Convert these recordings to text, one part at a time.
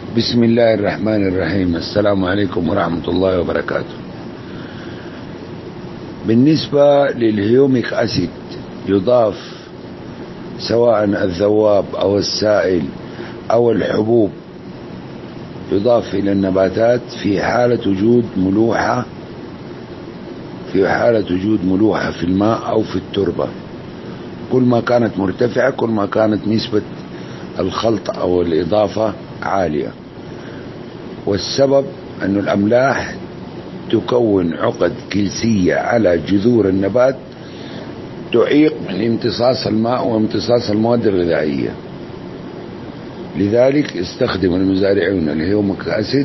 بسم الله الرحمن الرحيم. السلام عليكم ورحمة الله وبركاته. بالنسبة للهيوميك أسيد يضاف سواء الذواب أو السائل أو الحبوب، يضاف إلى النباتات في حالة وجود ملوحة في الماء أو في التربة. كل ما كانت مرتفعة كل ما كانت نسبة الخلط أو الإضافة عالية. والسبب أن الأملاح تكون عقد كلسية على جذور النبات تعيق من امتصاص الماء وامتصاص المواد الغذائية. لذلك يستخدم المزارعون الهيوميك أسيد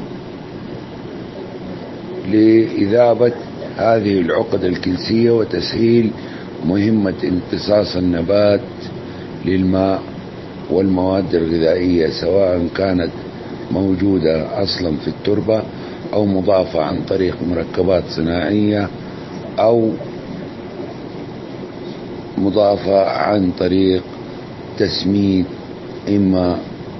لإذابة هذه العقد الكلسية وتسهيل مهمة امتصاص النبات للماء والمواد الغذائية، سواء كانت موجودة أصلا في التربة أو مضافة عن طريق مركبات صناعية أو مضافة عن طريق تسميد، إما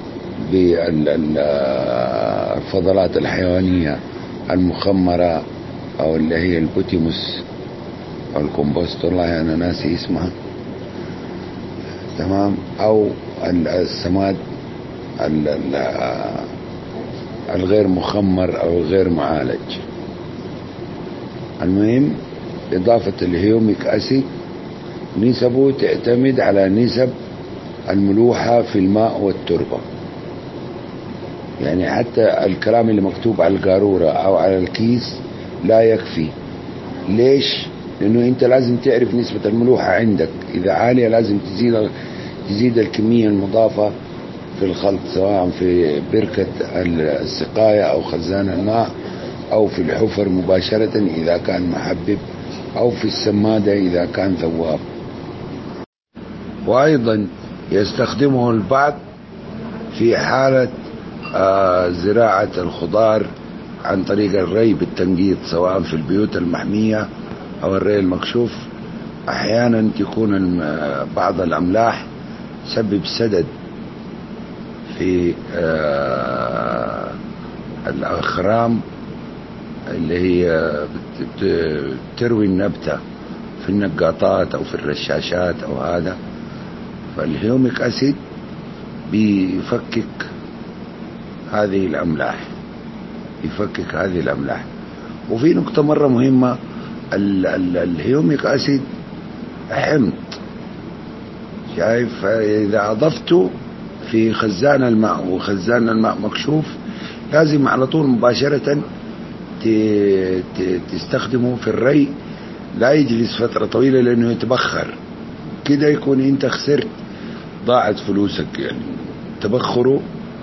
بالفضلات الحيوانية المخمرة أو اللي هي البوتيموس أو الكمبوست، والله أنا ناسي اسمها، تمام، أو السماد الغير مخمر أو غير معالج. المهم إضافة الهيوميك أسيد نسبه تعتمد على نسب الملوحة في الماء والتربة. يعني حتى الكلام اللي مكتوب على القارورة أو على الكيس لا يكفي. ليش؟ لأنه أنت لازم تعرف نسبة الملوحة عندك، إذا عالية لازم تزيد الكمية المضافة في الخلط، سواء في بركة السقاية أو خزان الماء أو في الحفر مباشرة إذا كان محبب أو في السمادة إذا كان ذواب. وأيضا يستخدمه البعض في حالة زراعة الخضار عن طريق الري بالتنقيط، سواء في البيوت المحمية أو الري المكشوف. أحيانا تكون بعض الأملاح تسبب سدد في الأخرام اللي هي بتروي النبتة في النقاطات أو في الرشاشات أو هذا. فالهيوميك أسيد بيفكك هذه الأملاح. وفي نقطة مرة مهمة، الهيوميك أسيد حمض، شايف؟ إذا أضفته في خزان الماء وخزان الماء مكشوف لازم على طول مباشرة تستخدمه في الري، لا يجلس فترة طويلة لأنه يتبخر كده، يكون أنت خسرت، ضاعت فلوسك. يعني تبخره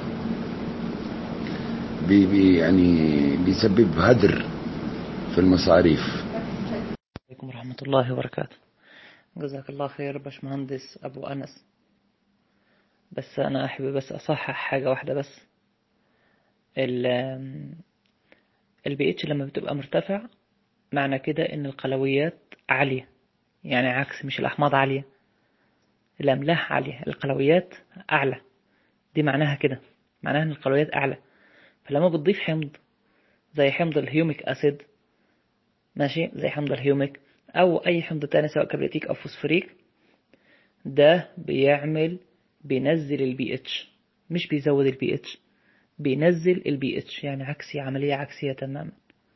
يعني بيسبب هدر في المصاريف. عليكم ورحمة الله وبركاته. جزاك الله خير باشمهندس أبو أنس. بس أنا أحب بس أصحح حاجة واحدة بس. البي اتش لما بتبقى مرتفع معنى كده إن القلويات عالية، يعني عكس، مش الأحماض عالية، الأملاح عالية، القلويات أعلى. دي معناها كده، معناها إن القلويات أعلى. فلما بتضيف حمض زي حمض الهيوميك أسيد، ماشي، زي حمض الهيوميك أو أي حمض تاني سواء كبريتيك أو فوسفوريك، ده بينزل البي اتش، مش بيزود البي اتش، بينزل البي اتش، يعني عملية عكسية تماما.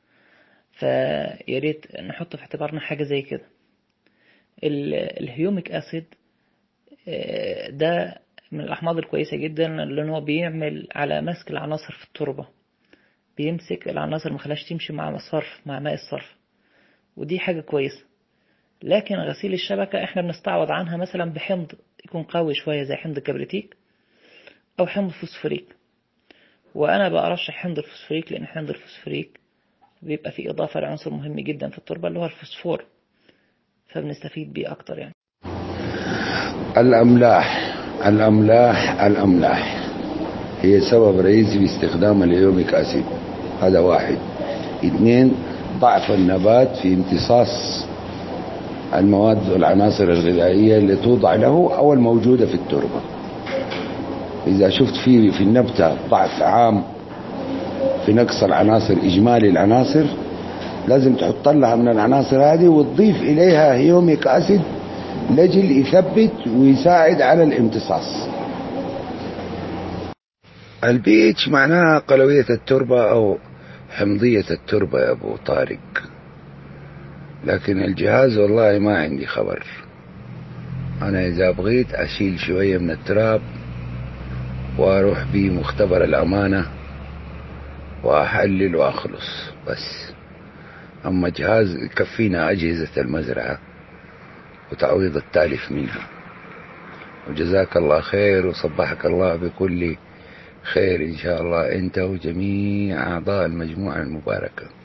فياريت نحط في اعتبارنا حاجة زي كده. الهيوميك أسيد ده من الأحماض الكويسة جدا، لأنه بيعمل على مسك العناصر في التربة، بيمسك العناصر مخلاش تمشي مع ماء الصرف، ودي حاجة كويسة. لكن غسيل الشبكة احنا بنستعوض عنها مثلا بحمض يكون قوي شوية زي حمض الكبريتيك أو حمض فوسفوريك. وأنا برشح حمض الفوسفوريك لأن حمض الفوسفوريك بيبقى فيه إضافة لعنصر مهم جدا في التربة اللي هو الفوسفور، فبنستفيد بيه أكتر. يعني الأملاح هي سبب رئيسي باستخدام الهيوميك أسيد. هذا واحد. 2، ضعف النبات في امتصاص المواد والعناصر الغذائية اللي توضع له أو الموجودة في التربة. إذا شفت في النبتة ضعف عام في نقص العناصر، إجمالي العناصر لازم تحط لها من العناصر هذه وتضيف إليها هيوميك أسيد لجل يثبت ويساعد على الامتصاص. البي اتش معناها قلوية التربة أو حمضية التربة يا أبو طارق، لكن الجهاز والله ما عندي خبر. أنا إذا بغيت أشيل شوية من التراب وأروح بيه مختبر الأمانة وأحلل وأخلص بس. أما جهاز يكفينا أجهزة المزرعة وتعويض التالف منها. وجزاك الله خير وصبحك الله بكل خير إن شاء الله أنت وجميع أعضاء المجموعة المباركة.